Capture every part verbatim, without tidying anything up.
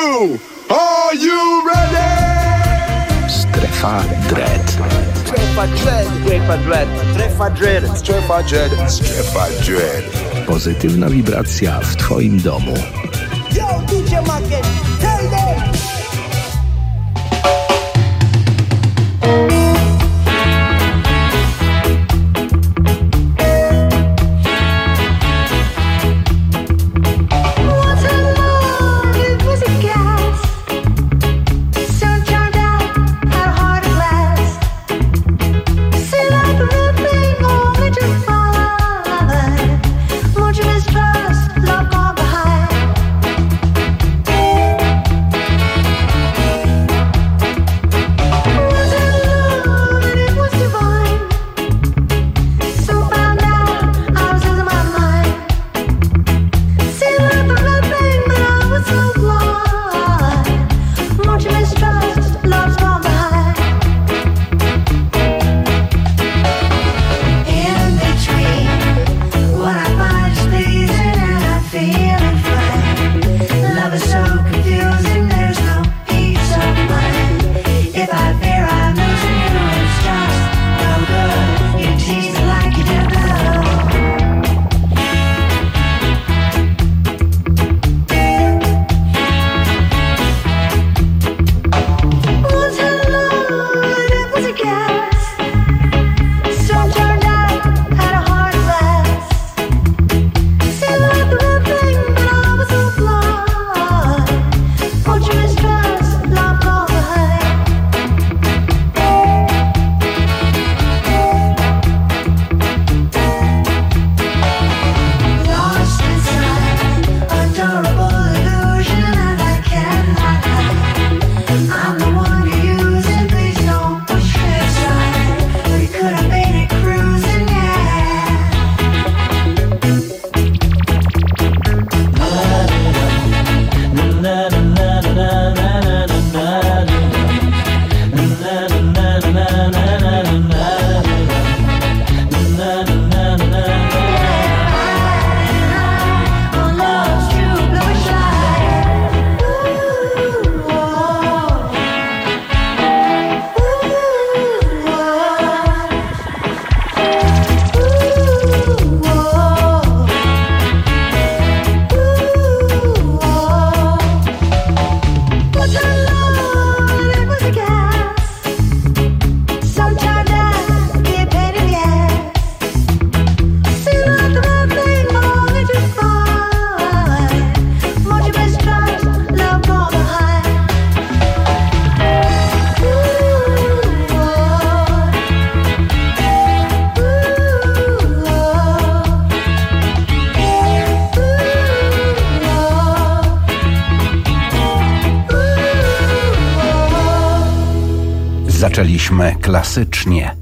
you? Are you ready? Strefa Dread. Strefa Dread. Strefa Dread. Strefa Dread. Strefa Dread. Strefa Dread. Pozytywna wibracja w twoim domu. Yo, D J Macken, tell them. Zaczęliśmy klasycznie.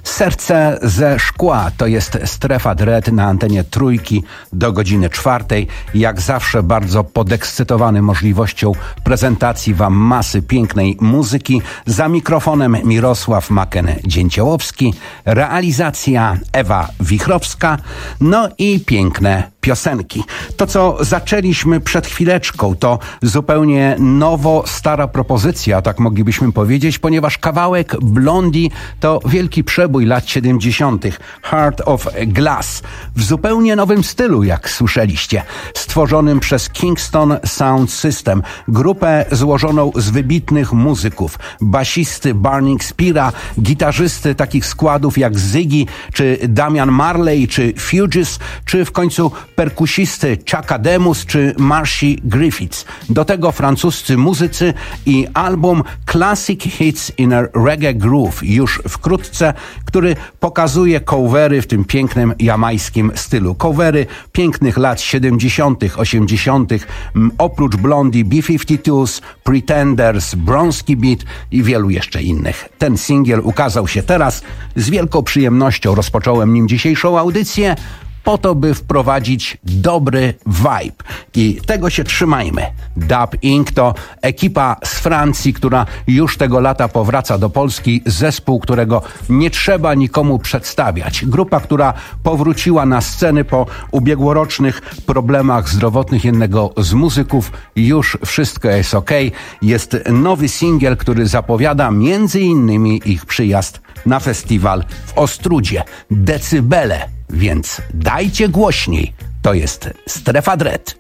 Serce ze szkła to jest Strefa Dread na antenie Trójki do godziny czwartej. Jak zawsze bardzo podekscytowany możliwością prezentacji wam masy pięknej muzyki. Za mikrofonem Mirosław Maken-Dzięciołowski, realizacja Ewa Wichrowska, no i piękne piosenki. To, co zaczęliśmy przed chwileczką, to zupełnie nowo stara propozycja, tak moglibyśmy powiedzieć, ponieważ kawałek Blondie to wielki przebój lat siedemdziesiątych. Heart of Glass. W zupełnie nowym stylu, jak słyszeliście. Stworzonym przez Kingston Sound System. Grupę złożoną z wybitnych muzyków. Basisty Burning Speara, gitarzysty takich składów jak Ziggy, czy Damian Marley, czy Fugees, czy w końcu perkusisty Chaka Demus czy Marcy Griffiths. Do tego francuscy muzycy i album Classic Hits in a Reggae Groove już wkrótce, który pokazuje covery w tym pięknym jamajskim stylu. Covery pięknych lat siedemdziesiątych, osiemdziesiątych, oprócz Blondie, B pięćdziesiąt dwa, Pretenders, Bronski Beat i wielu jeszcze innych. Ten singiel ukazał się teraz. Z wielką przyjemnością rozpocząłem nim dzisiejszą audycję. po to, by wprowadzić dobry vibe. I tego się trzymajmy. Dub Incorporated to ekipa z Francji, która już tego lata powraca do Polski. Zespół, którego nie trzeba nikomu przedstawiać. Grupa, która powróciła na sceny po ubiegłorocznych problemach zdrowotnych jednego z muzyków. Już wszystko jest okej. Jest nowy singiel, który zapowiada między innymi ich przyjazd na festiwal w Ostródzie. Decybele, więc dajcie głośniej. To jest Strefa Dread.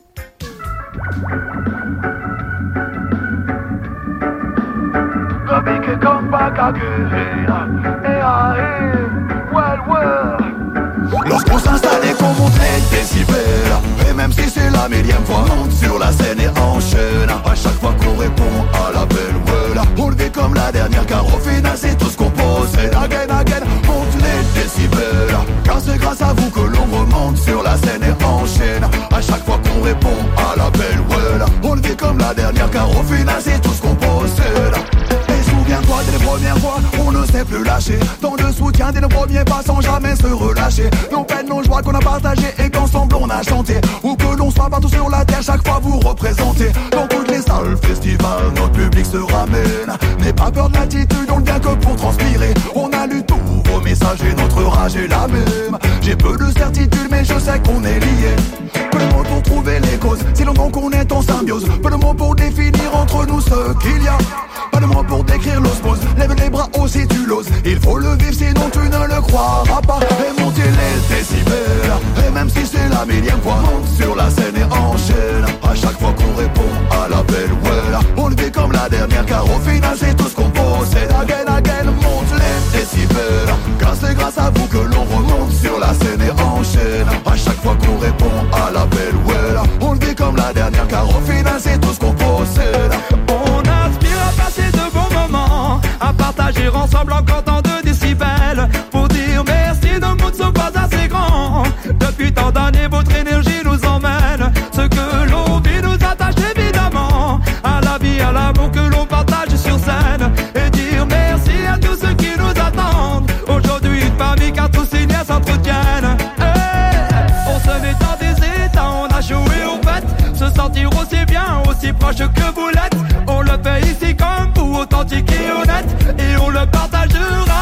Lorsqu'on s'installe et qu'on monte les décibels, et même si c'est la millième fois, on monte sur la scène et enchaîne. À chaque fois qu'on répond à l'appel, voilà, on le vit comme la dernière, car au final c'est tout ce qu'on possède. Again, again, monte les décibels, car c'est grâce à vous que l'on remonte sur la scène et enchaîne. À chaque fois qu'on répond à l'appel, voilà, on le vit comme la dernière, car au final c'est tout ce qu'on possède. Souviens-toi dès les premières fois, on ne sait plus lâcher. Tant de soutien dès nos premiers pas sans jamais se relâcher. Nos peines, nos joies qu'on a partagées et qu'ensemble on a chanté. Où que l'on soit partout sur la terre, chaque fois vous représentez. Dans toutes les salles, festivals, notre public se ramène. N'aie pas peur de l'attitude, on ne vient que pour transpirer. On a lu tous vos messages et notre rage est la même. J'ai peu de certitude mais je sais qu'on est liés. Peu de mots pour trouver les causes, si longtemps qu'on est en symbiose. Peu de mots pour définir entre nous ce qu'il y a. Pas de mots pour décrire l'osmose, lève les bras haut si tu l'oses. Il faut le vivre sinon tu ne le croiras pas. Et monter les décibels, et même si c'est la millième fois, monte sur la scène et enchaîne. À chaque fois qu'on répond à l'appel, voilà, on le vit comme la dernière, car au final c'est tout ce qu'on possède. Again, again, monte les décibels, car c'est grâce à vous que l'on remonte sur la scène et enchaîne. À chaque fois qu'on répond à l'appel, voilà, on le vit comme la dernière, car au final c'est tout ce qu'on possède. On aspire à passer de bons moments, à partager ensemble encore tant de décibels, pour dire merci, nos mots ne sont pas assez grands. Depuis tant d'années, votre énergie nous emmène. Ce que l'on vit nous attache évidemment à la vie, à l'amour que l'on partage sur scène. Et dire merci à tous ceux qui nous attendent. Aujourd'hui, une famille car tous ces liens s'entretiennent. Hey, on se met dans des états, on a joué au fait. Se sentir aussi bien, aussi proche que vous l'êtes. On le fait ici comme vous, authentique et honnête. Et on le partagera.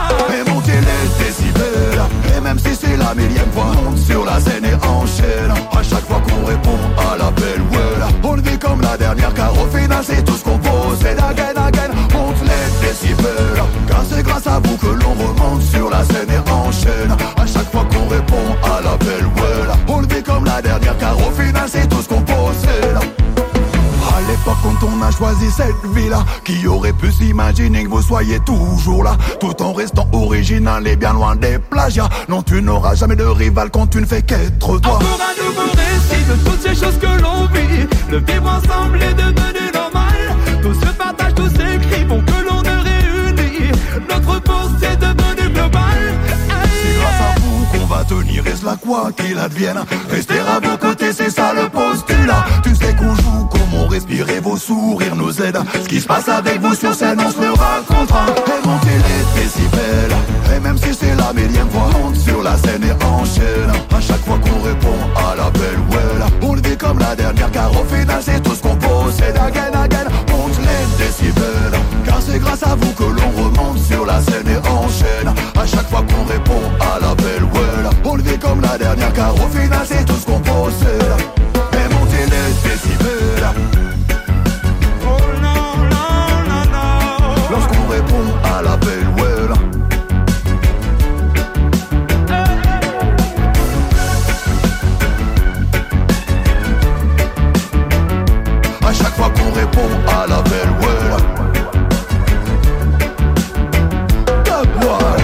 Et monter les décibels, et même si c'est la millième fois, monte sur la scène et enchaîne. À chaque fois qu'on répond à l'appel, voilà, on le vit comme la dernière, car au final c'est tout ce qu'on possède. Again, again, monte les décibels, car c'est grâce à vous que l'on remonte sur la scène et enchaîne. À chaque fois qu'on répond à l'appel, voilà, on le vit comme la dernière, car au final c'est tout ce qu'on possède. À l'époque quand on a choisi cette vie-là, qui aurait pu s'imaginer que vous soyez toujours là, tout en restant original et bien loin des plagiats. Non, tu n'auras jamais de rival quand tu ne fais qu'être toi. Encore un nouveau récit de toutes ces choses que l'on vit. Le vivre ensemble est devenu normal. Tout se partage, tout s'écrit, bon que l'on est réunis. Notre force est devenue globale. C'est grâce à vous qu'on va tenir, et cela quoi qu'il advienne. Rester à vos côtés, c'est ça le postulat. Tu sais qu'on joue comme on respire et vos sourires nous aident. Ce qui se passe avec vous sur scène, on se le racontera. Et monter les décibels, et même si c'est la millième fois, monte sur la scène et enchaîne. À chaque fois qu'on répond à l'appel, voilà, on le vit comme la dernière, car au final c'est tout ce qu'on possède. Again, again, monte les décibels, car c'est grâce à vous que l'on remonte sur la scène et enchaîne. À chaque fois qu'on répond à l'appel, voilà, on le vit comme la dernière, car au final c'est tout ce qu'on possède. Et monter les décibels, Oh non, non, non, non. lorsqu'on répond à l'appel, voilà. À chaque fois qu'on répond à l'appel, voilà. Top one.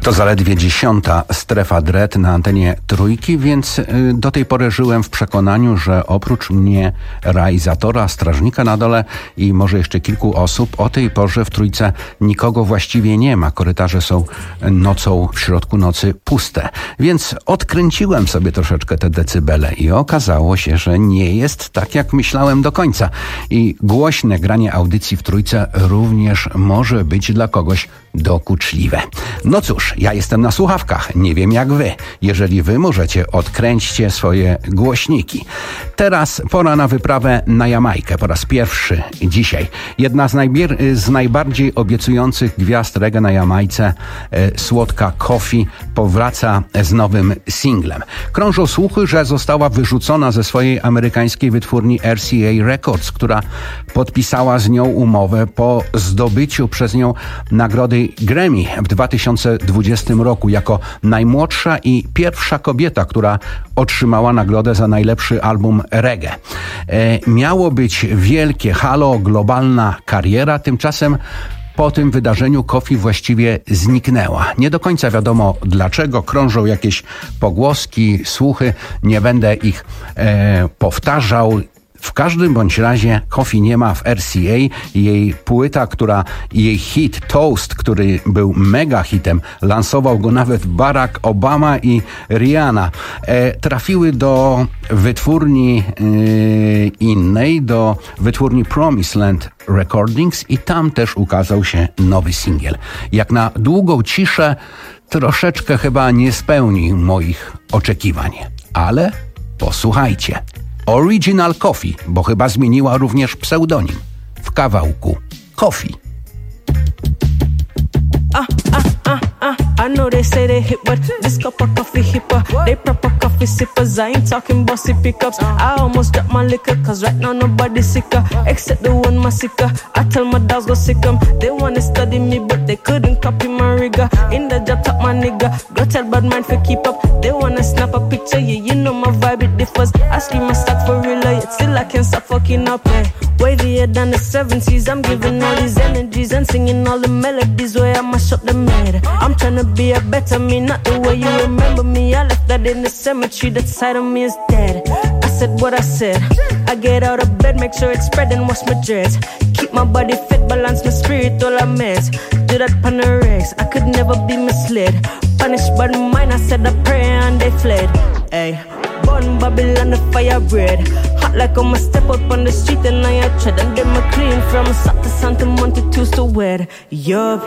To zaledwie dziesiąta strefa dread na antenie Trójki, więc do tej pory żyłem w przekonaniu, że oprócz mnie, realizatora, strażnika na dole i może jeszcze kilku osób, o tej porze w Trójce nikogo właściwie nie ma. Korytarze są nocą, w środku nocy puste. Więc odkręciłem sobie troszeczkę te decybele i okazało się, że nie jest tak, jak myślałem do końca. I głośne granie audycji w Trójce również może być dla kogoś dokuczliwe. No cóż, ja jestem na słuchawkach, nie wiem jak wy. Jeżeli wy możecie, odkręćcie swoje głośniki. Teraz pora na wyprawę na Jamajkę. Po raz pierwszy dzisiaj. Jedna z, najbier- z najbardziej obiecujących gwiazd reggae na Jamajce, e, słodka Koffee, powraca z nowym singlem. Krążą słuchy, że została wyrzucona ze swojej amerykańskiej wytwórni R C A Records, która podpisała z nią umowę po zdobyciu przez nią nagrody Grammy w dwa tysiące dwudziestym roku jako najmłodsza i pierwsza kobieta, która otrzymała nagrodę za najlepszy album reggae. E, miało być wielkie halo, globalna kariera, tymczasem po tym wydarzeniu Koffee właściwie zniknęła. Nie do końca wiadomo dlaczego, krążą jakieś pogłoski, słuchy, nie będę ich e, powtarzał. W każdym bądź razie Koffee nie ma w R C A. Jej płyta, która jej hit Toast, który był mega hitem, lansował go nawet Barack Obama i Rihanna, e, trafiły do wytwórni e, innej, do wytwórni Promised Land Recordings i tam też ukazał się nowy singiel. Jak na długą ciszę troszeczkę chyba nie spełni moich oczekiwań, ale posłuchajcie. Original Koffee, bo chyba zmieniła również pseudonim w kawałku Koffee. Ah, ah, ah, ah. I know they say they hip, but this cup of coffee hipper. They proper coffee sippers. I ain't talking bossy pickups. I almost dropped my liquor, cause right now nobody's sicker, except the one my sicker. I tell my dogs go sick 'em. They wanna study me, but they couldn't copy my rigor. In the job top my nigga, go tell bad mind for keep up. They wanna snap a picture, yeah, you know my vibe, it differs. I scream my stock for real, yet still I can't stop fucking up, eh. Wavier than the seventies, I'm giving all these energies and singing all the melodies where I mash up the mad. I'm trying to be a better me, not the way you remember me. I left that in the cemetery, that side of me is dead. I said what I said, I get out of bed, make sure it's spread and wash my dreads. Keep my body fit, balance my spirit, all I mess. Do that pan the regs, I could never be misled. Punished by the mind, I said a prayer and they fled. Ay, born Babylon, the fire bread. Hot like I'ma step up on the street and I tread. And then my clean from South to Santa Monte to so wet. Yup,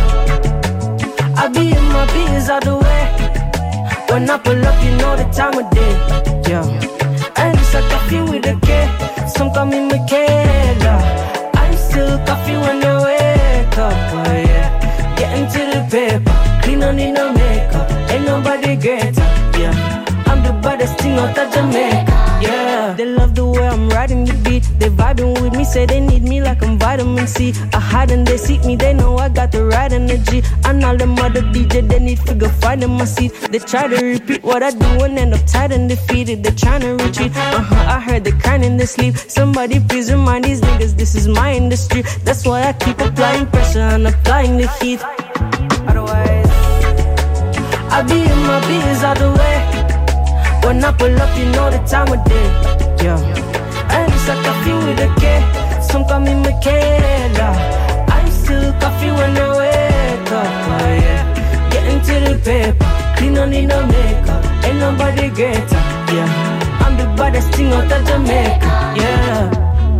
I be in my beans all the way. When I pull up, you know the time of day. Yeah, and it's a coffee with a K. Some call me Michaela. I'm still coffee when I wake up. Oh yeah, getting to the paper. Clean, don't need no makeup. Ain't nobody greater. Yeah, I'm the baddest thing out of Jamaica. Yeah, they love the way I'm riding the beat. They vibing with me, say they need me like I'm vitamin C. I hide and they seek me, they know I got the right energy. And all them other D J, they need figure find in my seat. They try to repeat what I do and end up tired and defeated. They trying to retreat, uh-huh, I heard they crying in their sleep. Somebody please remind these niggas this is my industry. That's why I keep applying pressure and applying the heat. Otherwise, I be in my biz all the way. When I pull up, you know the time of day. Yeah, and it's a coffee with a K. Some call me Michaela. I'm still coffee when I wake up. Oh yeah, getting to the paper. Clean, don't need no makeup. Ain't nobody greater. Yeah, I'm the baddest thing out of Jamaica. Yeah.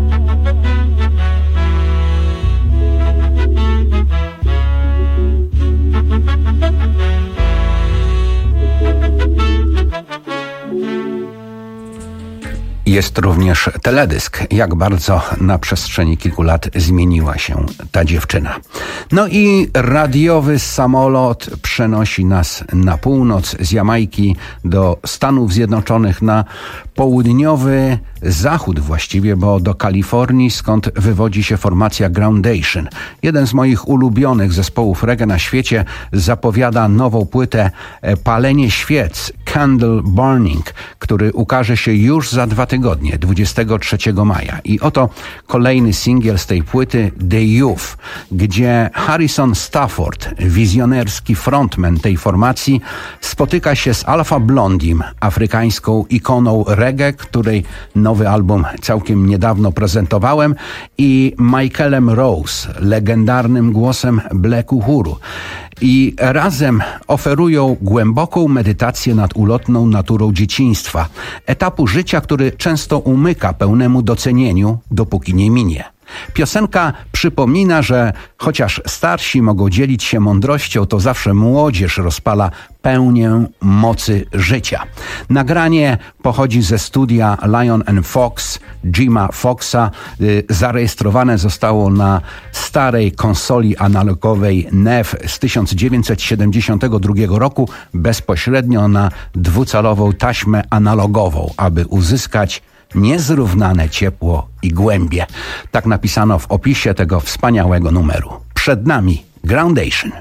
Jest również teledysk, jak bardzo na przestrzeni kilku lat zmieniła się ta dziewczyna. No i radiowy samolot przenosi nas na północ z Jamajki do Stanów Zjednoczonych na południowy zachód właściwie, bo do Kalifornii, skąd wywodzi się formacja Groundation. Jeden z moich ulubionych zespołów reggae na świecie zapowiada nową płytę Palenie świec, Candle Burning, który ukaże się już za dwa tygodnie, dwudziestego trzeciego maja. I oto kolejny singiel z tej płyty, The Youth, gdzie Harrison Stafford, wizjonerski frontman tej formacji, spotyka się z Alpha Blondim, afrykańską ikoną reggae, której nowy album całkiem niedawno prezentowałem, i Michaelem Rose, legendarnym głosem Black Uhuru. I razem oferują głęboką medytację nad ulotną naturą dzieciństwa, etapu życia, który często umyka pełnemu docenieniu, dopóki nie minie. Piosenka przypomina, że chociaż starsi mogą dzielić się mądrością, to zawsze młodzież rozpala pełnię mocy życia. Nagranie pochodzi ze studia Lion and Fox, Jima Foxa. Zarejestrowane zostało na starej konsoli analogowej N E F z tysiąc dziewięćset siedemdziesiątego drugiego roku, bezpośrednio na dwucalową taśmę analogową, aby uzyskać niezrównane ciepło i głębie. Tak napisano w opisie tego wspaniałego numeru. Przed nami Groundation.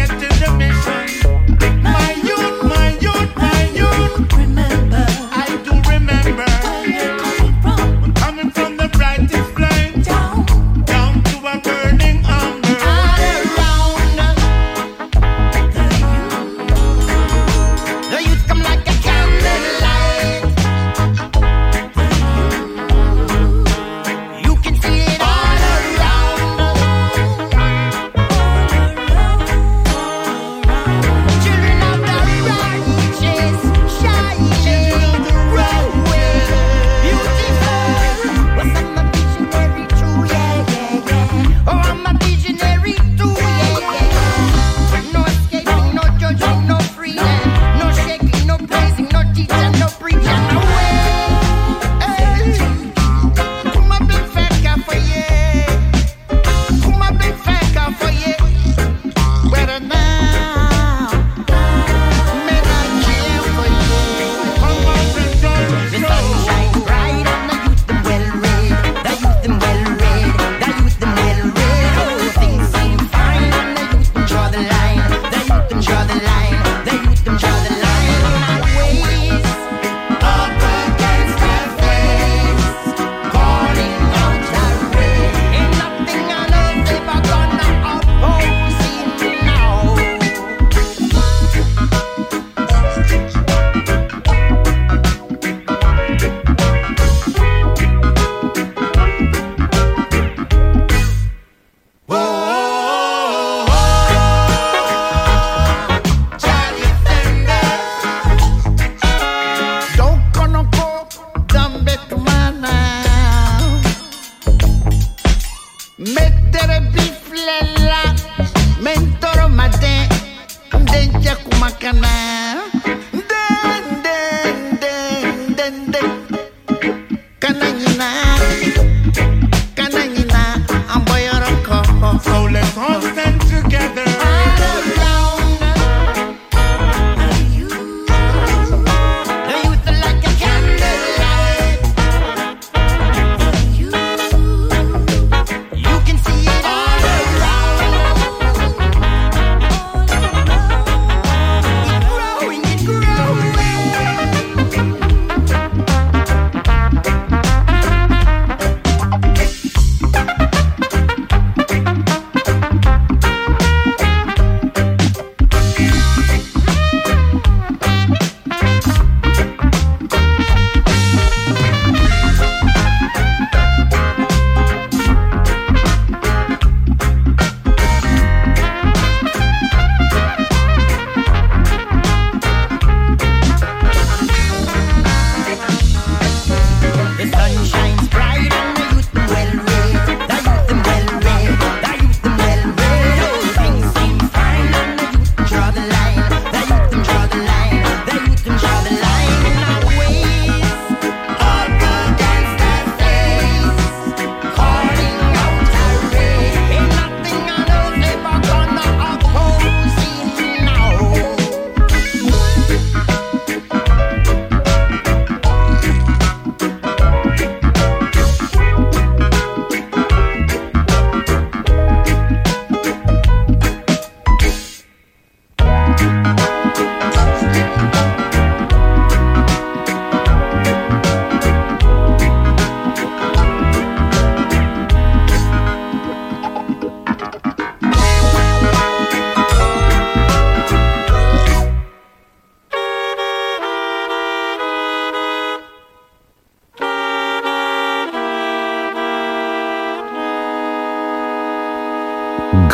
My youth, my youth, my youth, remember, I do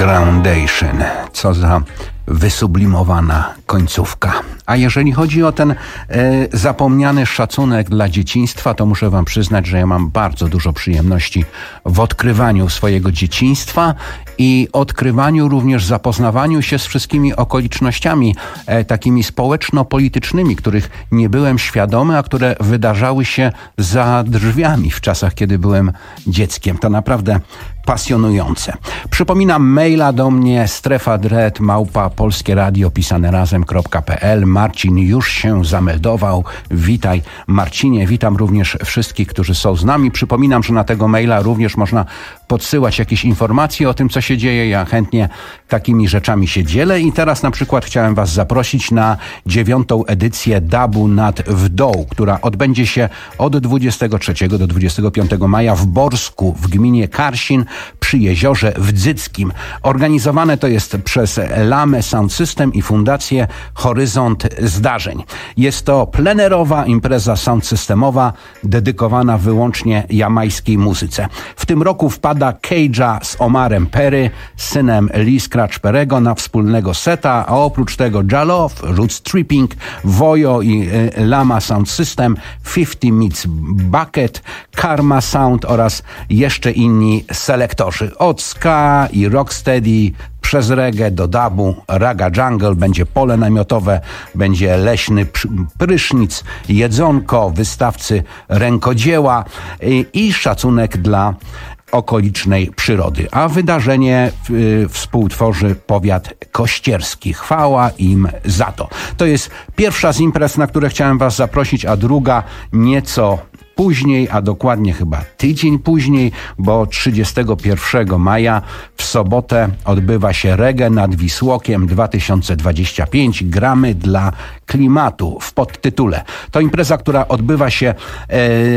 Groundation. Co za wysublimowana końcówka. A jeżeli chodzi o ten e, zapomniany szacunek dla dzieciństwa, to muszę wam przyznać, że ja mam bardzo dużo przyjemności w odkrywaniu swojego dzieciństwa i odkrywaniu również zapoznawaniu się z wszystkimi okolicznościami e, takimi społeczno-politycznymi, których nie byłem świadomy, a które wydarzały się za drzwiami w czasach, kiedy byłem dzieckiem. To naprawdę pasjonujące. Przypominam, maila do mnie strefa dread małpa polskie radio pisane razem kropka pe el. Marcin już się zameldował. Witaj, Marcinie. Witam również wszystkich, którzy są z nami. Przypominam, że na tego maila również można podsyłać jakieś informacje o tym, co się dzieje. Ja chętnie takimi rzeczami się dzielę i teraz na przykład chciałem was zaprosić na dziewiątą edycję dubu nad Wdą, która odbędzie się od dwudziestego trzeciego do dwudziestego piątego maja w Borsku w gminie Karsin przy jeziorze Wdzyckim. Organizowane to jest przez Lamę Sound System i Fundację Horyzont Zdarzeń. Jest to plenerowa impreza sound systemowa dedykowana wyłącznie jamajskiej muzyce. W tym roku wpada Cage'a z Omarem Perry, synem Lee Scratch Perry'ego na wspólnego seta, a oprócz tego Jalof, Roots Tripping, Vojo i y, Lama Sound System, pięćdziesiąt Meets Bucket, Karma Sound oraz jeszcze inni selektorzy. Od ska i rocksteady przez reggae do dubu, raga jungle, będzie pole namiotowe, będzie leśny prysznic, jedzonko, wystawcy rękodzieła i, i szacunek dla okolicznej przyrody. A wydarzenie y, współtworzy powiat kościerski. Chwała im za to. To jest pierwsza z imprez, na które chciałem was zaprosić, a druga nieco później, a dokładnie chyba tydzień później, bo trzydziestego pierwszego maja w sobotę odbywa się Reggae nad Wisłokiem dwa tysiące dwadzieścia pięć. Gramy dla klimatu w podtytule. To impreza, która odbywa się e,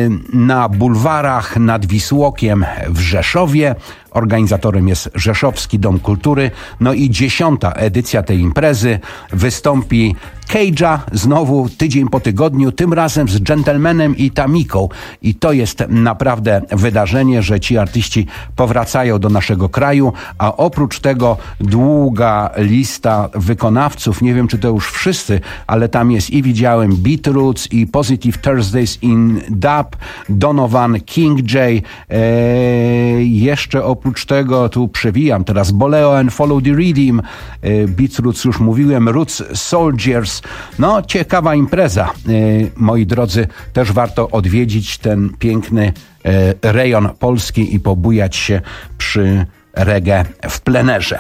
na bulwarach nad Wisłokiem w Rzeszowie. Organizatorem jest Rzeszowski Dom Kultury. No i dziesiąta edycja tej imprezy. Wystąpi Cage'a znowu tydzień po tygodniu, tym razem z Gentlemanem i Tamiką. I to jest naprawdę wydarzenie, że ci artyści powracają do naszego kraju, a oprócz tego długa lista wykonawców, nie wiem czy to już wszyscy, ale tam jest i widziałem Beat Roots i Positive Thursdays in Dub, Donovan, King J, e, jeszcze oprócz tego tu przewijam teraz Boleo and Follow the Rhythm, e, Beat Roots już mówiłem, Roots Soldiers. No, ciekawa impreza. E, moi drodzy, też warto odwiedzić ten piękny e, rejon Polski i pobujać się przy reggae w plenerze.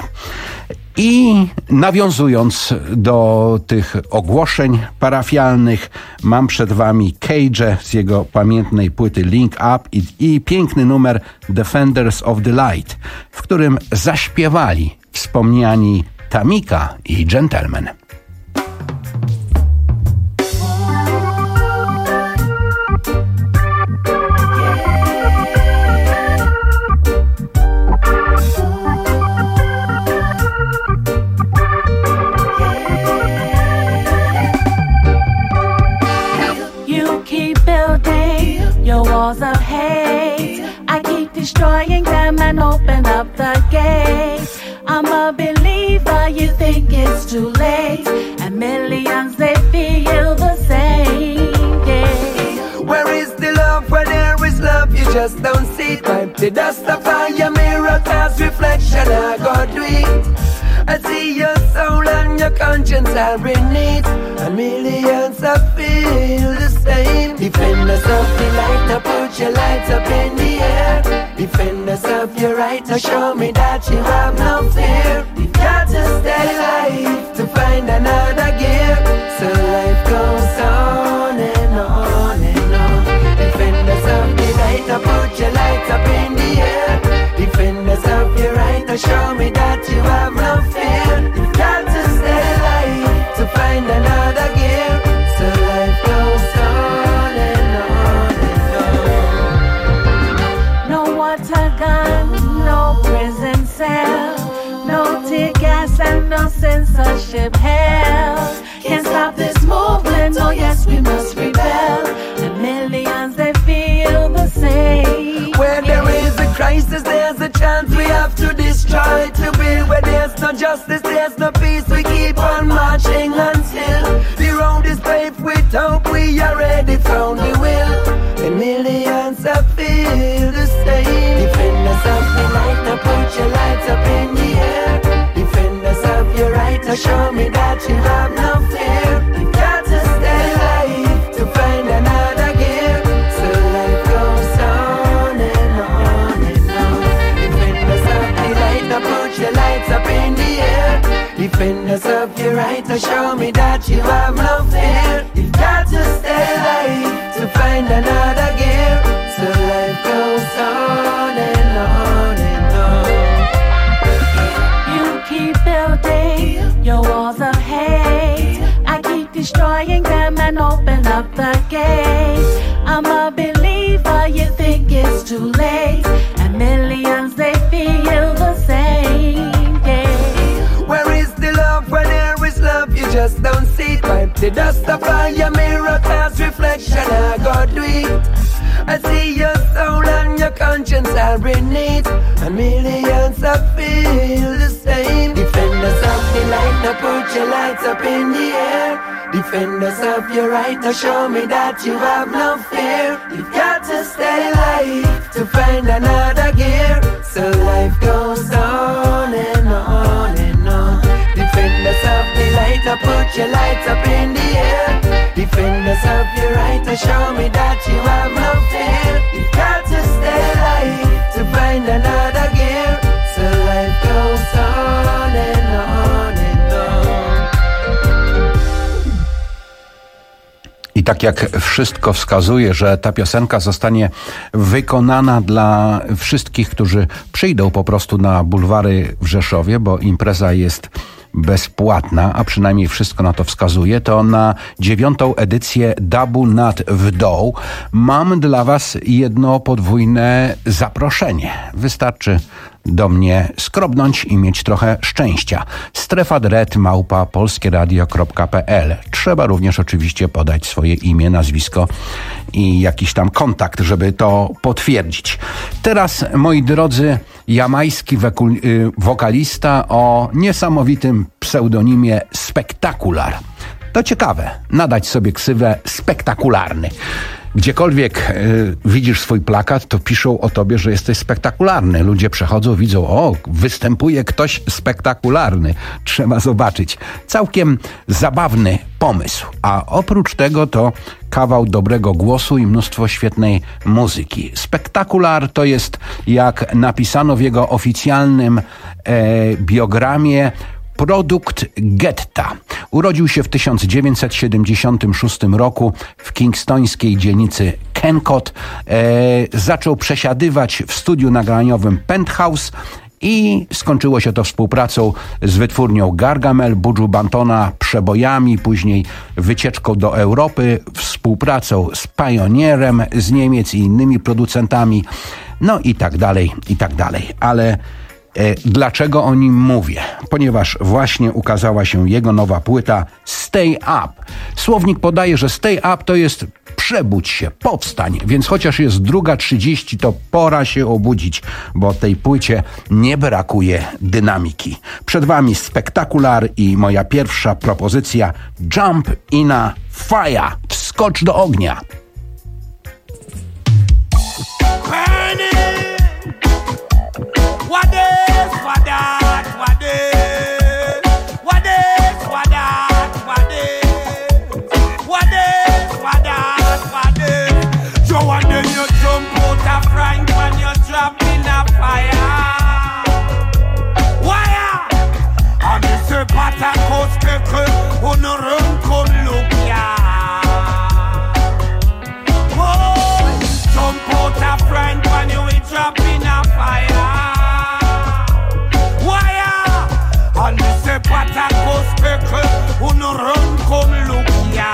I nawiązując do tych ogłoszeń parafialnych, mam przed wami Cage z jego pamiętnej płyty Link Up i, i piękny numer Defenders of the Light, w którym zaśpiewali wspomniani Tamika i Gentleman. Walls of hate, I keep destroying them and open up the gates. I'm a believer, you think it's too late, and millions they feel the same, yeah. Where is the love? Where there is love, you just don't see it. Wipe the dust off on your mirror, cast reflection, I got do it. I see your soul and your conscience are in need, and millions of feel the same. Defenders of the light, now put your lights up in the air. Defenders of your right, now show me that you have no fear. You've got to stay alive to find another gear, so life goes on and on and on. Defenders of the light, now put your lights up in the air. Defenders of your right, now show me that you have no fear. You've got to stay alive to find another gear, so life goes on and on and on. No water gun, no prison cell, no tear gas and no censorship hell. Can't stop this movement, oh yes we must rebel. And millions they feel the same. Where there is a crisis, there's a chance we have to destroy to build. Where justice, there's no peace. We keep on marching until the road is paved with hope. We already found the will, and millions that feel the same. Defenders of the light, now put your lights up in the air. Defenders of your right, now show me that you have no fear. You've got to stay alive to find another gear, so life goes on and on and on. Defenders of the light, now put your lights up in the air. Defenders of your right, now show me that you have no fear. You've got to stay alive to find another gear, so life goes on and on and on. You keep building your walls of hate, I keep destroying them and open up the gates. I'm a believer, you think it's too late, and millions they feel the same. Where is the love when there is love? You just don't see it. Wipe the dust off of your mirror, cast reflection. I got do it. I see your soul and your conscience are in need, and millions that feel the same. Defenders of the light, now put your lights up in the air. Defenders of your right, now show me that you have no fear. You've got to stay alive to find another gear, so life goes on and on and on. Defenders of the light, now put your lights up in the air. Defenders of your right, now show me that you have no fear. You've got to stay alive to find another gear, so life goes on and on and on. I tak jak wszystko wskazuje, że ta piosenka zostanie wykonana dla wszystkich, którzy przyjdą po prostu na bulwary w Rzeszowie, bo impreza jest bezpłatna, a przynajmniej wszystko na to wskazuje, to na dziewiątą edycję Dabu nad Wdą mam dla was jedno podwójne zaproszenie. Wystarczy do mnie skrobnąć i mieć trochę szczęścia. Strefa Dread małpa polskieradio kropka p l. Trzeba również oczywiście podać swoje imię, nazwisko i jakiś tam kontakt, żeby to potwierdzić. Teraz, moi drodzy, jamajski wekul- wokalista o niesamowitym pseudonimie Spektakular. To ciekawe, nadać sobie ksywę spektakularny. Gdziekolwiek y, widzisz swój plakat, to piszą o tobie, że jesteś spektakularny. Ludzie przechodzą, widzą, o, występuje ktoś spektakularny. Trzeba zobaczyć. Całkiem zabawny pomysł. A oprócz tego to kawał dobrego głosu i mnóstwo świetnej muzyki. Spektakular to jest, jak napisano w jego oficjalnym e, biogramie, produkt getta. Urodził się w tysiąc dziewięćset siedemdziesiątym szóstym roku w kingstońskiej dzielnicy Kennecott. E, zaczął przesiadywać w studiu nagraniowym Penthouse i skończyło się to współpracą z wytwórnią Gargamel, Buju Bantona, przebojami, później wycieczką do Europy, współpracą z Pioneerem z Niemiec i innymi producentami, no i tak dalej, i tak dalej. Ale dlaczego o nim mówię? Ponieważ właśnie ukazała się jego nowa płyta Stay Up. Słownik podaje, że Stay Up to jest przebudź się, powstań, więc chociaż jest druga trzydzieści, to pora się obudzić, bo tej płycie nie brakuje dynamiki. Przed wami Spektakular i moja pierwsza propozycja Jump in a Fire. Wskocz do ognia. What is, what that, what is, what is, what that, what is, what is, what that, what is. You want then you jump out a frying pan, you drop in a fire. Wire, and it's a pata cost on a run come look ya. Oh, jump out a frying pan, you will drop in a fire. And me say pata go speckle, who no run come look ya.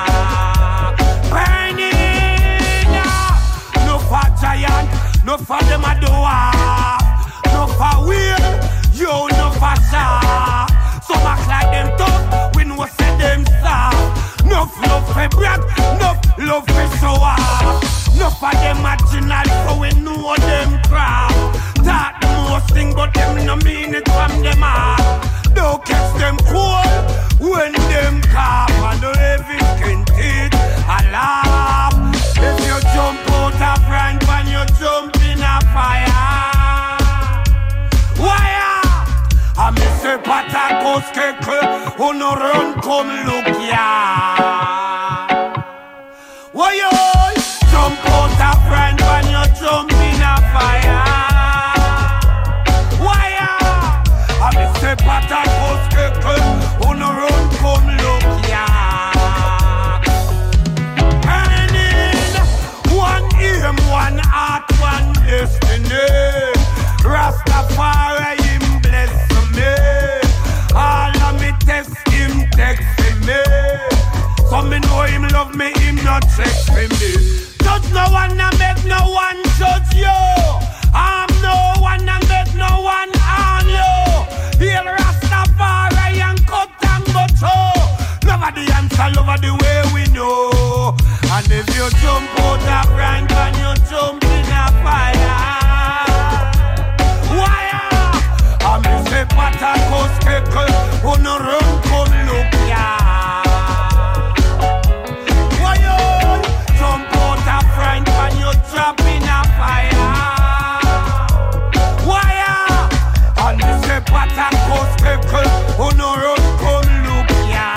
Burning ya. No for giant, no for them a dwarf, no for wheel, yo no for shark. Some act like them tough, we no say them soft. No love for brag, no love for show off. No for them marginal, so we know them craft. That most thing, but them no mean it from them heart. No catch them cold when them cough and the heavy skin teeth a laugh. If you jump out a front when you jump in a fire. Wire, I miss a patakos keke, who no run come look ya. Wire, jump out a front when you jump in a fire. Wire, I miss a patakos keke, who no run come look ya. One heart, one destiny. Rastafari, him bless me. All of me test him, text me. So me know him love me, him not check me. Judge no one and make no one judge you. I'm no one and make no one harm you. Heal Rastafari and cut and go through. Love of the answer, love of the way we know. And if you jump out a brand and you jump in a fire. Wire, I miss a patakos keke, who no run come look ya. Wire, jump out a brand and you drop in a fire. Wire, I miss a patakos keke, who no run come look ya.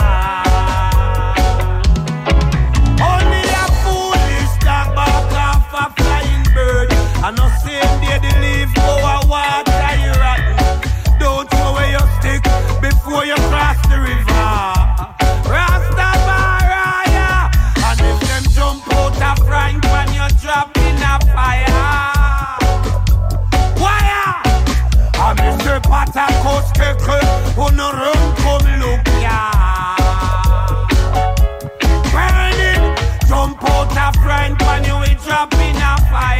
And no same day the leaf go a water you rotten. Don't throw away your stick before you cross the river. Rastafari, and if them jump out a frying pan, you drop in a fire. Wire, I miss a patakos keke, who no run come look ya. Burning, jump out a frying pan, you will drop in a fire.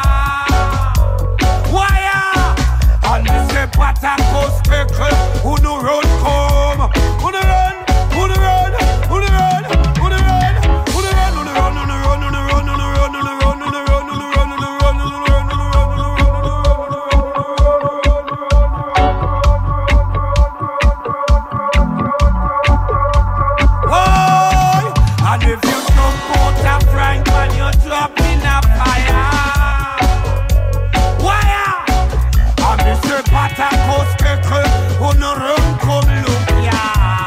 Patakos keke, who no run come, who no run, who no run, who no run, who no run, who no run, who no run, who no run, who no run, who no run, who no run, who no run, who no run, who no run, who no run, who no run. Why? And if you jump out a frank and you drop in a fire. Patakos keke, who no run come look ya.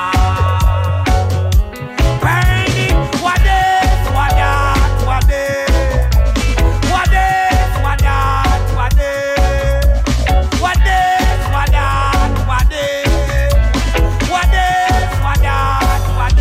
Burning, what is, what that, what is. What is, what that, what is. What is, what that, what is. What is, what that, what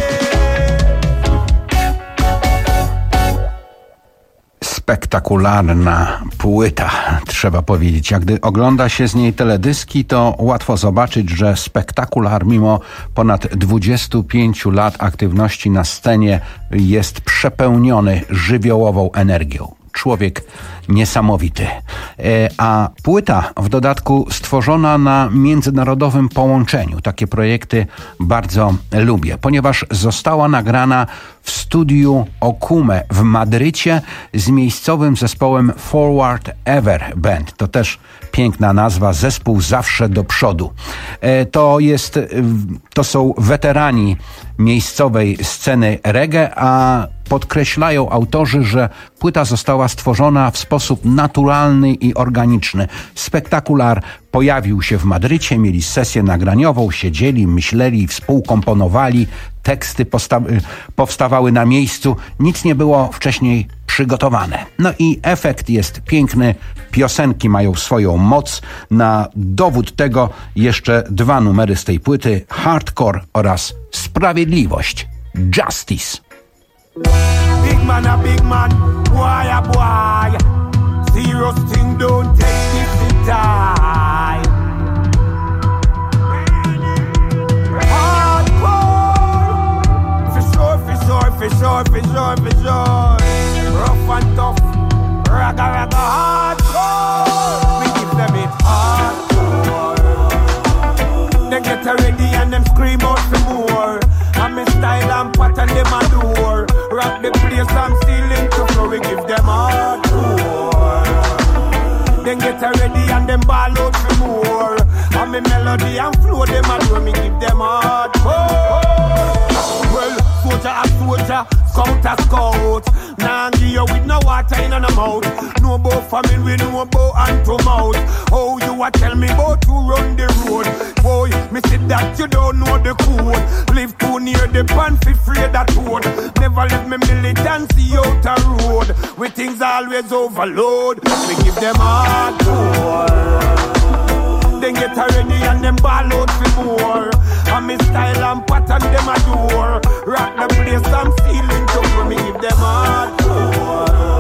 is. Spektakularna płyta, trzeba powiedzieć. Jak gdy ogląda się z niej teledyski, to łatwo zobaczyć, że Spektakular mimo ponad dwudziestu pięciu lat aktywności na scenie jest przepełniony żywiołową energią. Człowiek niesamowity. A płyta w dodatku stworzona na międzynarodowym połączeniu. Takie projekty bardzo lubię, ponieważ została nagrana w studiu Okume w Madrycie z miejscowym zespołem Forward Ever Band. To też piękna nazwa, zespół zawsze do przodu. To jest, to są weterani miejscowej sceny reggae, a podkreślają autorzy, że płyta została stworzona w sposób naturalny i organiczny. Spektakular pojawił się w Madrycie, mieli sesję nagraniową, siedzieli, myśleli, współkomponowali, teksty posta- powstawały na miejscu, nic nie było wcześniej przygotowane. No i efekt jest piękny, piosenki mają swoją moc. Na dowód tego jeszcze dwa numery z tej płyty, Hardcore oraz Sprawiedliwość, Justice. Big man a big man, boy a boy. Serious thing don't take this time. Hardcore. For sure, for sure, for sure, for sure, for sure. Rough and tough, ragga ragga hardcore. We give them it hardcore. They get ready and them scream out for more. I'm in style and pattern them adore. Rock the place I'm stealing to flow. We give them hardcore. Then get ready and them ball out for more. I'm And me melody and flow, them a do me give them hardcore. Well, soldier a soldier, scout a scout. Nah give you with no water in and mouth. No bow famine, we no bow and to mouth. Oh, you a tell me about to run the road. Boy, me say that you don't know the code. Live too near the pan, fi afraid that road. Never let me militancy out a road. With things always overload. We give them hardcore. Then get ready and them ball out for more. And me style and pattern them adore. Rock the place I'm feeling to me give them hardcore.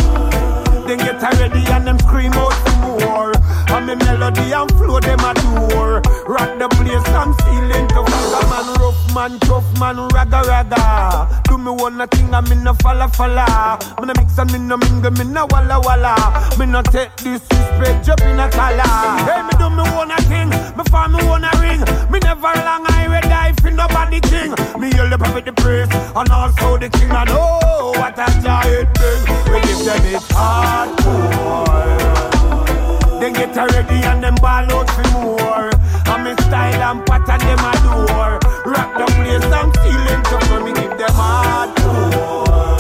Then get ready and them scream out for more. And me melody and flow them adore. Rock the place I'm feeling to fella man, rough man, tough man, raga raga. Do me one thing and me no falla falla. Me no mix and me no mingle, me no walla walla. Me no take disrespect, jump in a collar. Hey, me do me one thing, me find me one ring. Me never long I will die for nobody thing. Me heal the prophet the praise and also the king. And oh, what a giant thing. We give them it hardcore. Then get ready and them ball out for more. And me style and pattern them adore. Rock the place I'm feeling to for me give them hardcore.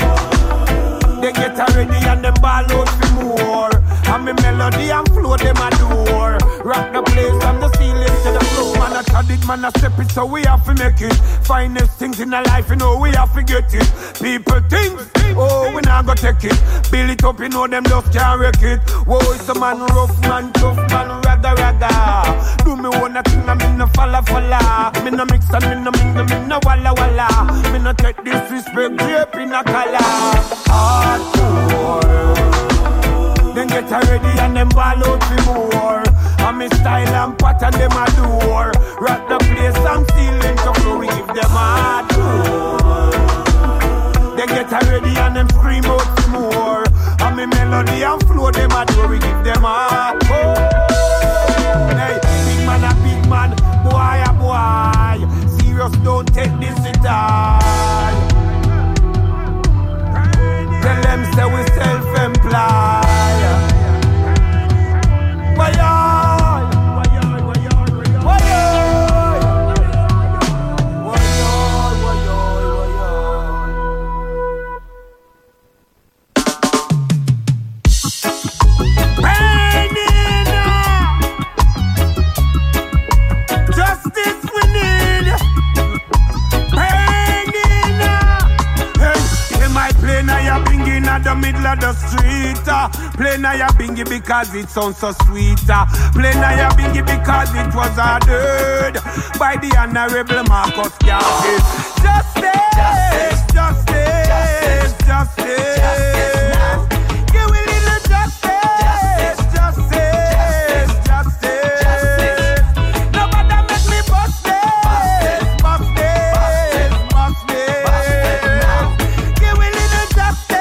Then get ready and them ball out for more. And me melody and flow them adore. Rock the place from the ceiling to the floor. Man a tried it, man a step it, so we have to make it. Finest things in our life, you know we have to get it. People think, oh we not go take it. Build it up, you know them just can't wreck it. Whoa, it's a man rough, man tough, man raga raga. Do me one thing and me no falla falla. Me no mix and me no mingle, me no walla walla. Me no take disrespect, drape in a collar. Hardcore. Then get ready and them ball out for more. And me style and pattern them adore. Rock the place I'm stealing to flow, we give them hardcore. Then get ready and them scream out for more. And me melody and flow them adore, we give them hardcore. Hey, big man a big man, boy a boy. Serious, don't take this at all. Tell them say we self-employed. Why yo? The middle of the street, uh, play na ya bingy because it sounds so sweet. Uh, play na ya bingy because it was ordered by the Honorable Marcus Garvey. Justice, justice, justice, justice, justice. Give a little justice, justice, justice, justice. Nobody make me bust it, bust it, bust it. Give a little justice.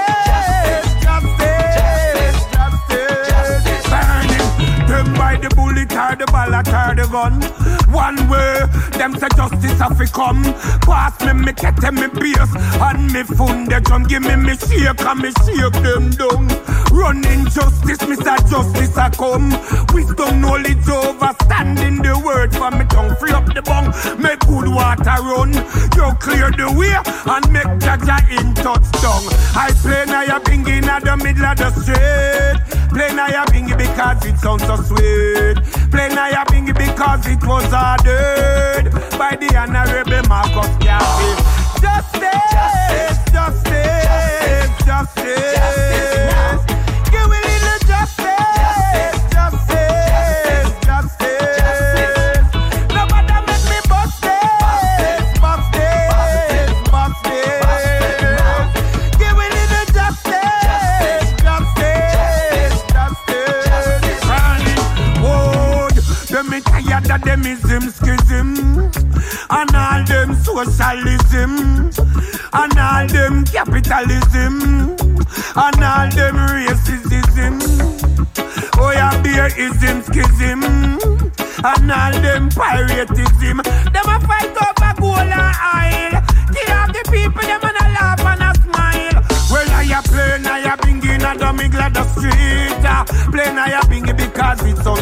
By the bullet or the ballot or the gun, one way, them say justice have to come. Pass me, me get them me bass, and me fund the drum. Give me me shake and me shake them down. Running justice, me say justice a come. Wisdom, knowledge, overstanding the word for me tongue. Free up the bung, make good water run. You clear the way and make Jaja in touchdown. I play na ya bingy in the middle of the street. Play na ya bingy because it sounds so sweet. Play na ya bingy because it was ordered by the Honorable Marcus Garvey. Justice, justice, justice, justice, justice. Give a little justice, justice, justice, justice. Nobody make me bust it, bust it, bust it. Give a little justice, justice, justice. Whoa, them is tired of them ism, schism, and all them socialism, and all them capitalism, and all them racism. Oh yeah, beer ism, schism, and all them piratism. Them a fight over gold and oil. Kill off the people, them and a laugh and a smile. Well, I a play, I a bingy, and a middle of the street. Play, I a bingy because it's so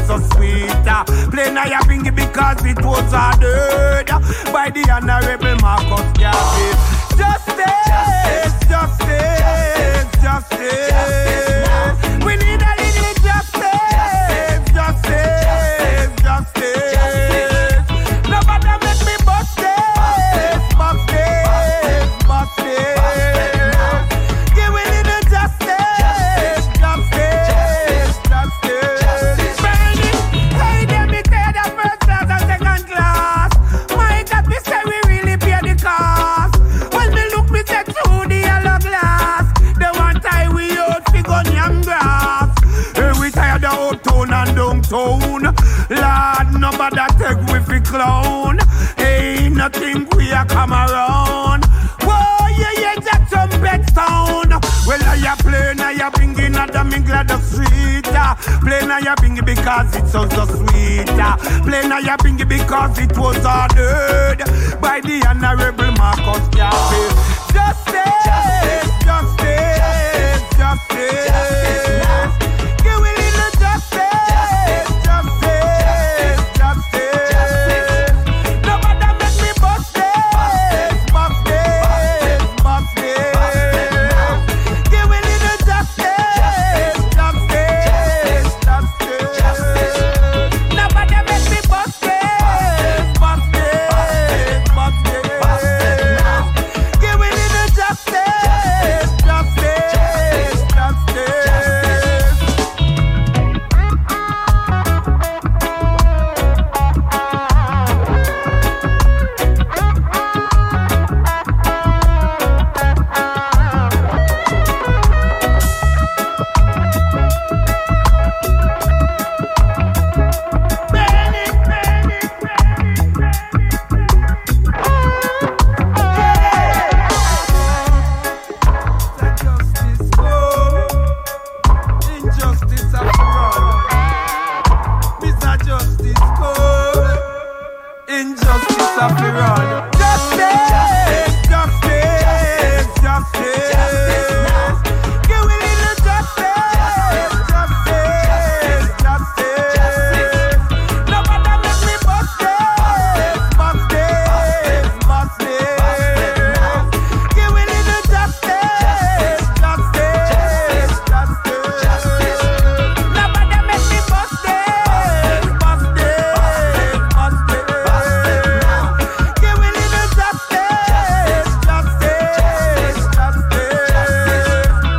so sweet. Uh, play now your bingy because it was ordered by the Honorable Marcus Garvey. Justice, justice, justice, justice. justice we need a little justice, justice, justice, justice. justice. Nobody make me bust it, bust it, bust it. Give me a little justice, justice, justice, justice. Hey, let me tell the first class and second class. My God, we say we really pay the cost. When me look, me say through the yellow glass. The one time we out fi gun yam grass. Hey, we tired of uptown and downtown. Lord, nobody take we fi clown. Ain't nothing we a come around. Whoa, yeah, yeah, that trumpet sound. Well, I ya play, now ya bringing at the mingle of the street. uh. Play now ya bring it because it sounds so sweet. uh. Play now ya bring it because it was ordered by the Honorable Marcus Garvey. Justice, justice, justice, justice. justice. Give me a little justice, justice, justice, justice. Nobody make me bust it, bust it, bust it. Give me a little justice, justice, justice, justice. Nobody make me bust it, bust it, bust it. Give me a little justice, justice, justice. Justice go, injustice have to run. Mister Justice go, injustice have to run. Justice, justice, justice. Give me a little justice, justice, justice. Nobody make me bust it, bust it, bust it. Give me a little justice, justice, justice. Nobody make me bust it, bust it, bust it. Give me a little justice, justice, justice.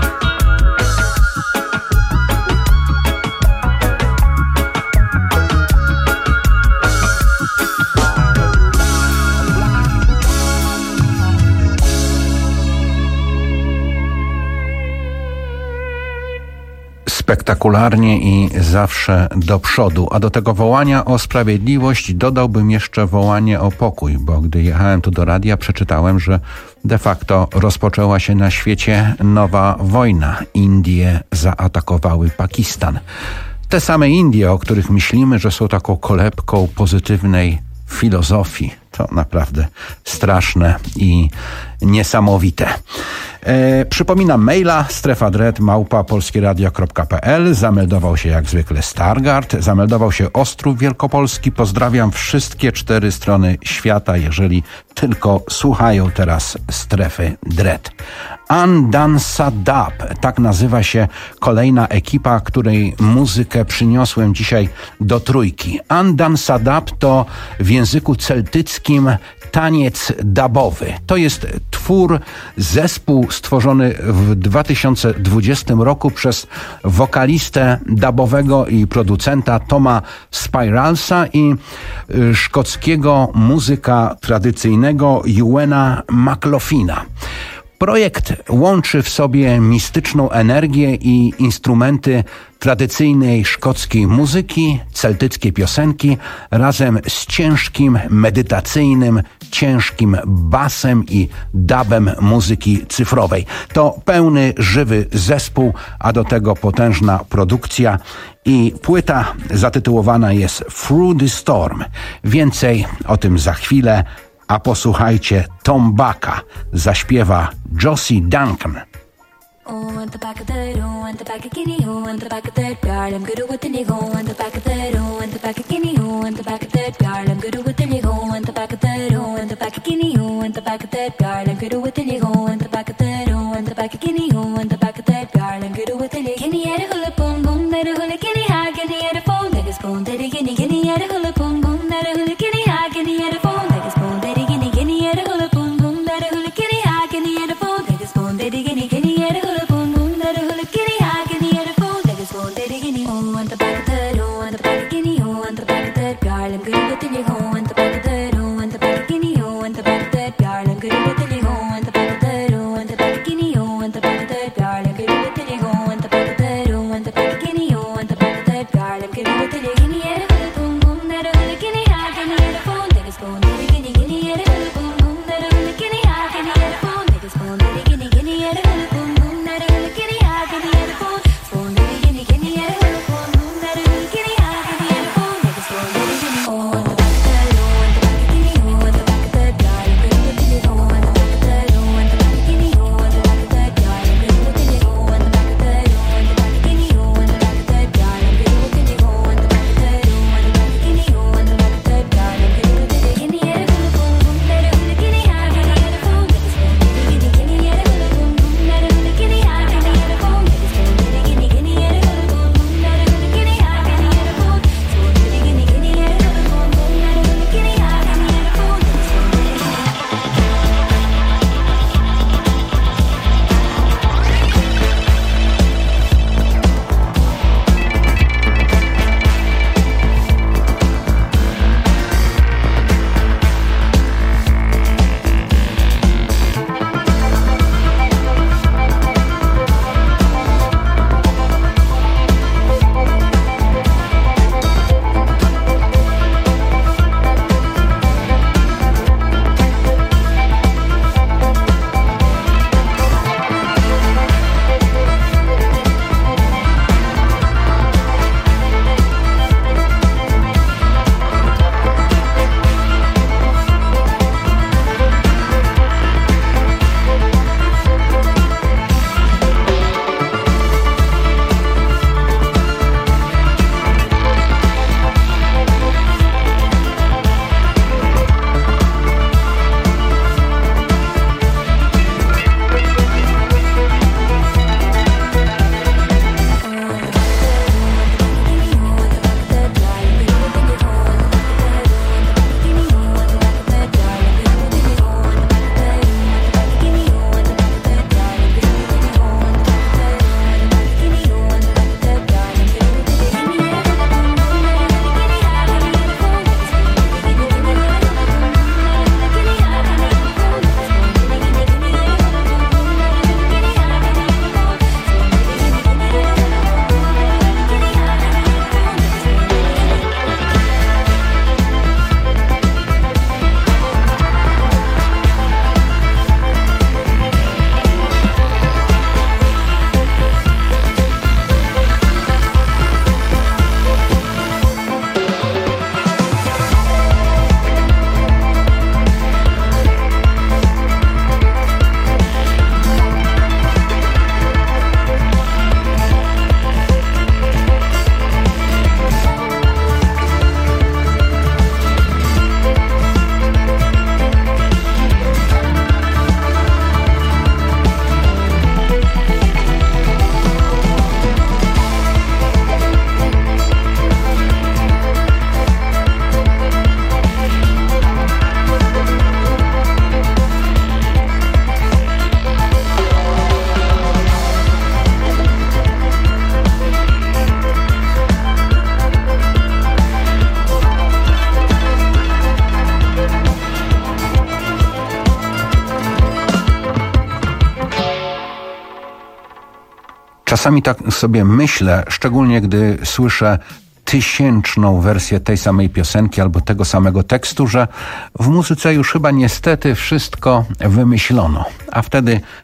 Spektakularnie i zawsze do przodu, a do tego wołania o sprawiedliwość dodałbym jeszcze wołanie o pokój, bo gdy jechałem tu do radia, przeczytałem, że de facto rozpoczęła się na świecie nowa wojna. Indie zaatakowały Pakistan. Te same Indie, o których myślimy, że są taką kolebką pozytywnej filozofii. To naprawdę straszne i niesamowite. E, przypominam maila strefa dread małpa polskieradio kropka p l. Zameldował się jak zwykle Stargard, zameldował się Ostrów Wielkopolski. Pozdrawiam wszystkie cztery strony świata, jeżeli tylko słuchają teraz strefy dread. Undone Sadab, tak nazywa się kolejna ekipa, której muzykę przyniosłem dzisiaj do trójki. Undone Sadab to w języku celtyckim taniec dubowy. To jest twór, zespół stworzony w dwa tysiące dwudziestym roku przez wokalistę dubowego i producenta Toma Spiralsa i szkockiego muzyka tradycyjnego Ewena McLaughlina. Projekt łączy w sobie mistyczną energię i instrumenty tradycyjnej szkockiej muzyki, celtyckie piosenki, razem z ciężkim, medytacyjnym, ciężkim basem i dubem muzyki cyfrowej. To pełny, żywy zespół, a do tego potężna produkcja i płyta zatytułowana jest Through the Storm. Więcej o tym za chwilę, a posłuchajcie, Tom Backa zaśpiewa Josie Duncan. oh, and the back of the oh, and the back of guinea, oh, and the back of the girl, I'm good with the nigga, oh, and the back of the oh, and the back of guinea, oh, and the back of the girl, I'm good with the nigga, oh, and the back of the oh, and the back of guinea, oh, and the back of the girl, I'm good with the nigga, oh, and the back of the oh, and the back of guinea, oh, and the back of the girl, I'm good with the nigga. Guinea at a hula boom boom, let a hula guinea high, guinea at a phone, like a spoon, daddy guinea, guinea at a hula boom boom, let a hula guinea high, guinea at a phone, like a spoon, daddy guinea, guinea at a hula boom boom, let a hula guinea high, guinea at a phone, like a spoon, daddy guinea, guinea at a hula boom boom, let a hula guinea high, guinea at a phone, like a spoon, daddy guinea, oh, and the back of the oh, and the back of guinea, oh, and the back of the girl, I'm good with the nigga, oh, and the back of the oh, and the back of guinea, oh, and the back of the girl, I'm good with the nigga, oh, and the back of the oh, and the back of guinea, oh, and the back of the girl, I'm good with the nigga, oh, and the back of the oh, and the back of guinea, oh, and the back of the girl, I'm good with the nigga. Guinea at a hula boom boom, let a hula guinea high, guinea at a phone, like a spoon, daddy guinea, guinea at a hula boom boom, let a hula guinea high, guinea at a phone, like a spoon, daddy guinea, guinea at a hula boom boom, let a hula guinea high, guinea at a phone, spoon, daddy guinea, guinea at a hula boom boom, let a hula guinea high, guinea at a phone, like a spoon, daddy guinea, oh, and the back of the oh, and the back of guinea, oh, and the back of the girl, I'm good with the nigga, oh, and the back of the oh, and the back of guinea, oh, and the back of the girl, I'm good with the nigga, oh, and the back of the oh, and the back of guinea, oh, and the back of the girl, I'm good with the nigga, oh, and the back of the oh, and the back of guinea, oh, and the back of the girl, I'm good with the nigga. Guinea at a hula boom boom, let a hula guinea high, guinea at a phone, like a spoon, daddy guinea, guinea at a hula boom boom, let a hula guinea high, guinea at a phone, like a spoon, daddy guinea, guinea at a hula boom boom, let a hula guinea high, guinea at a phone, spoon, daddy guinea, guinea at a hula boom boom, let a hula guinea high, guinea at a phone, like a spoon, daddy guinea. Czasami tak sobie myślę, szczególnie gdy słyszę tysięczną wersję tej samej piosenki albo tego samego tekstu, że w muzyce już chyba niestety wszystko wymyślono. A wtedy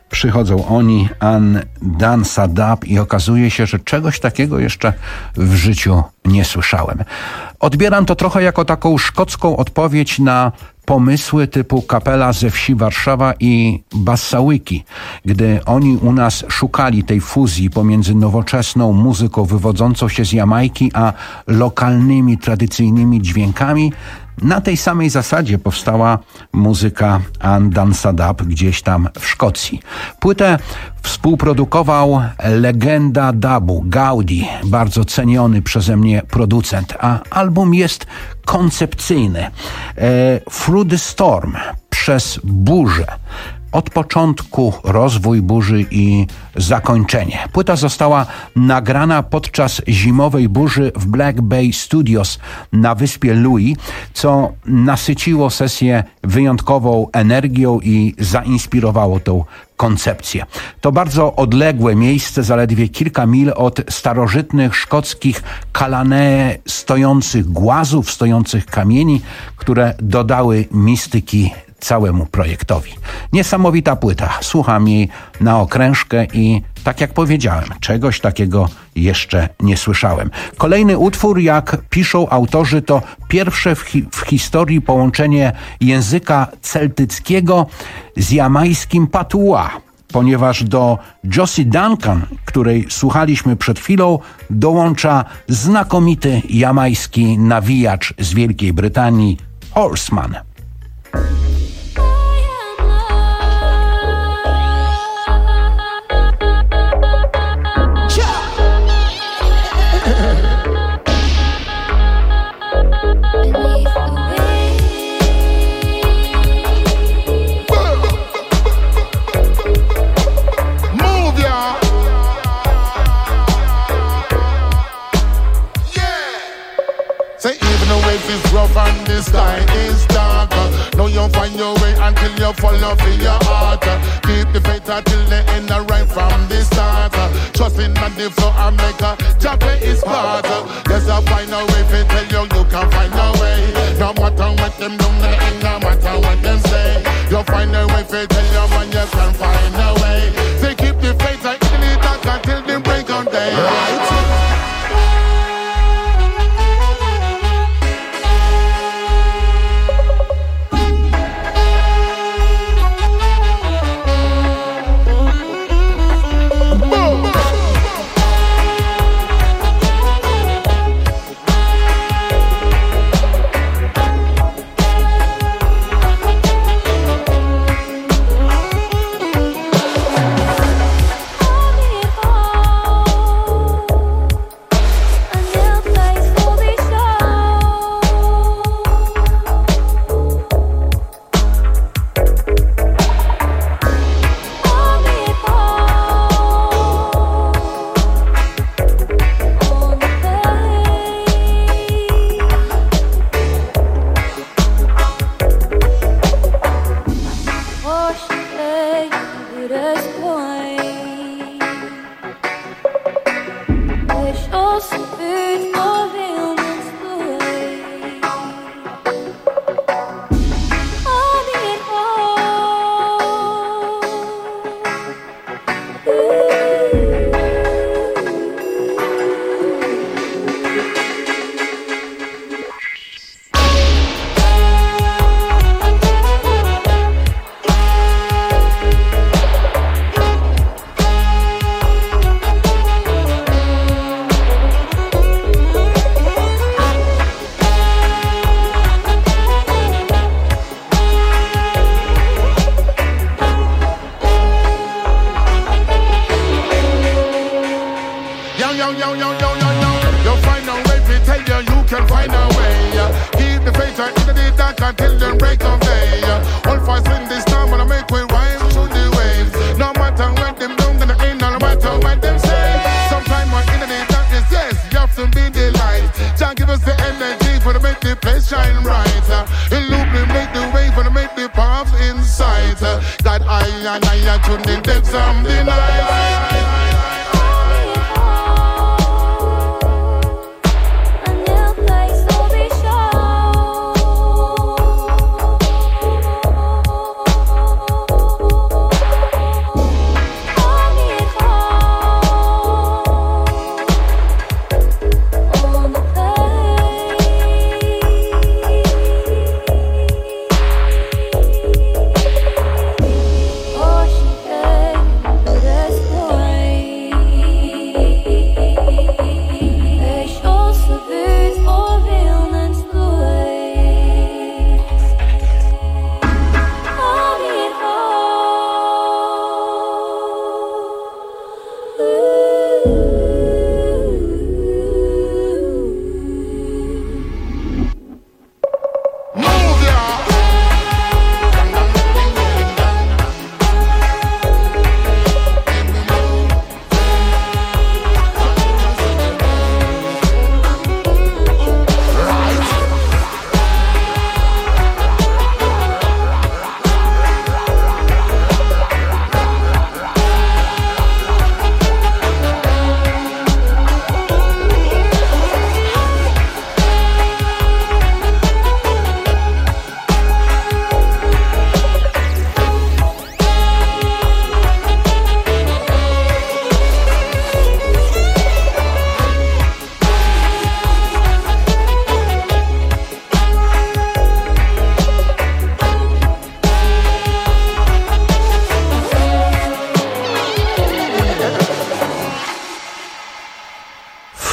Przychodzą oni, An Dan Sadab, i okazuje się, że czegoś takiego jeszcze w życiu nie słyszałem. Odbieram to trochę jako taką szkocką odpowiedź na pomysły typu kapela ze wsi Warszawa i Bassałyki. Gdy oni u nas szukali tej fuzji pomiędzy nowoczesną muzyką wywodzącą się z Jamajki, a lokalnymi, tradycyjnymi dźwiękami, na tej samej zasadzie powstała muzyka An Dan Sadab gdzieś tam w Szkocji. Płytę współprodukował legenda dubu Gaudi, bardzo ceniony przeze mnie producent, a album jest koncepcyjny. E, Through the Storm, przez burzę. Od początku rozwój burzy i zakończenie. Płyta została nagrana podczas zimowej burzy w Black Bay Studios na wyspie Louis, co nasyciło sesję wyjątkową energią i zainspirowało tą koncepcję. To bardzo odległe miejsce, zaledwie kilka mil od starożytnych szkockich kalane, stojących głazów, stojących kamieni, które dodały mistyki całemu projektowi. Niesamowita płyta. Słucham jej na okrężkę i tak jak powiedziałem, czegoś takiego jeszcze nie słyszałem. Kolejny utwór, jak piszą autorzy, to pierwsze w, hi- w historii połączenie języka celtyckiego z jamańskim patois, ponieważ do Josie Duncan, której słuchaliśmy przed chwilą, dołącza znakomity jamański nawijacz z Wielkiej Brytanii, Horseman. And the sky is dark. Now you find your way until you follow for your heart. Keep the faith until the end, right from the start. Trusting and the flow and make a job is part. Yes, I find a way to tell you you can find a way. No matter what them do, no matter what them say, you find a way to tell you man you can find a way. They keep the faith until the dark until the break of day. Right.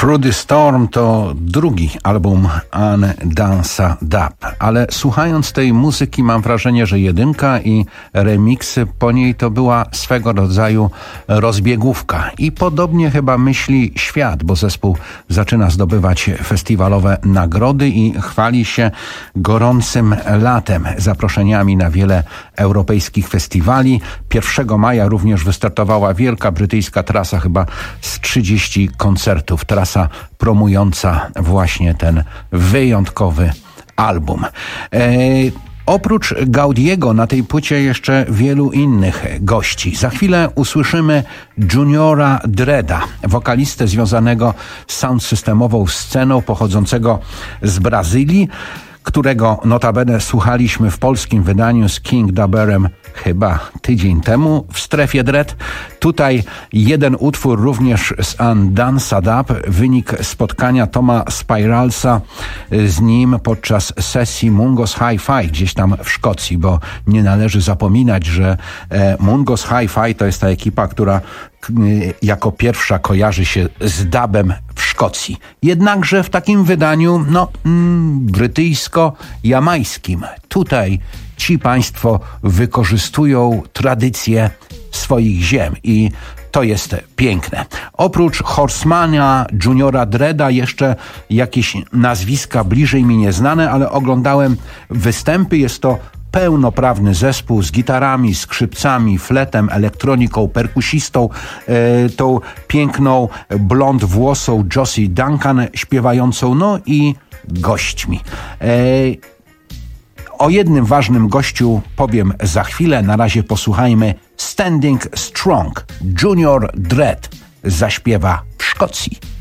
Through the Storm to drugi album Undansa Dub, ale słuchając tej muzyki mam wrażenie, że jedynka i remiksy po niej to była swego rodzaju rozbiegówka i podobnie chyba myśli świat, bo zespół zaczyna zdobywać festiwalowe nagrody i chwali się gorącym latem, zaproszeniami na wiele europejskich festiwali. pierwszego maja również wystartowała wielka brytyjska trasa, chyba z trzydziestu koncertów. Trasa promująca właśnie ten wyjątkowy album. E, oprócz Gaudiego na tej płycie jeszcze wielu innych gości. Za chwilę usłyszymy Juniora Dreada, wokalistę związanego z sound systemową sceną, pochodzącego z Brazylii, którego notabene słuchaliśmy w polskim wydaniu z King Daberem chyba tydzień temu w Strefie Dread. Tutaj jeden utwór również z Undansa Dub, wynik spotkania Toma Spiralsa z nim podczas sesji Mungos Hi-Fi gdzieś tam w Szkocji, bo nie należy zapominać, że Mungos Hi-Fi to jest ta ekipa, która jako pierwsza kojarzy się z dubem w Szkocji. Jednakże w takim wydaniu no mm, brytyjsko-jamańskim. Tutaj ci państwo wykorzystują tradycje swoich ziem i to jest piękne. Oprócz Horsemana, Juniora Dreada jeszcze jakieś nazwiska bliżej mi nieznane, ale oglądałem występy. Jest to pełnoprawny zespół z gitarami, skrzypcami, fletem, elektroniką, perkusistą, e, tą piękną blond włosą Josie Duncan śpiewającą, no i gośćmi. E, o jednym ważnym gościu powiem za chwilę. Na razie posłuchajmy Standing Strong. Junior Dread zaśpiewa w Szkocji.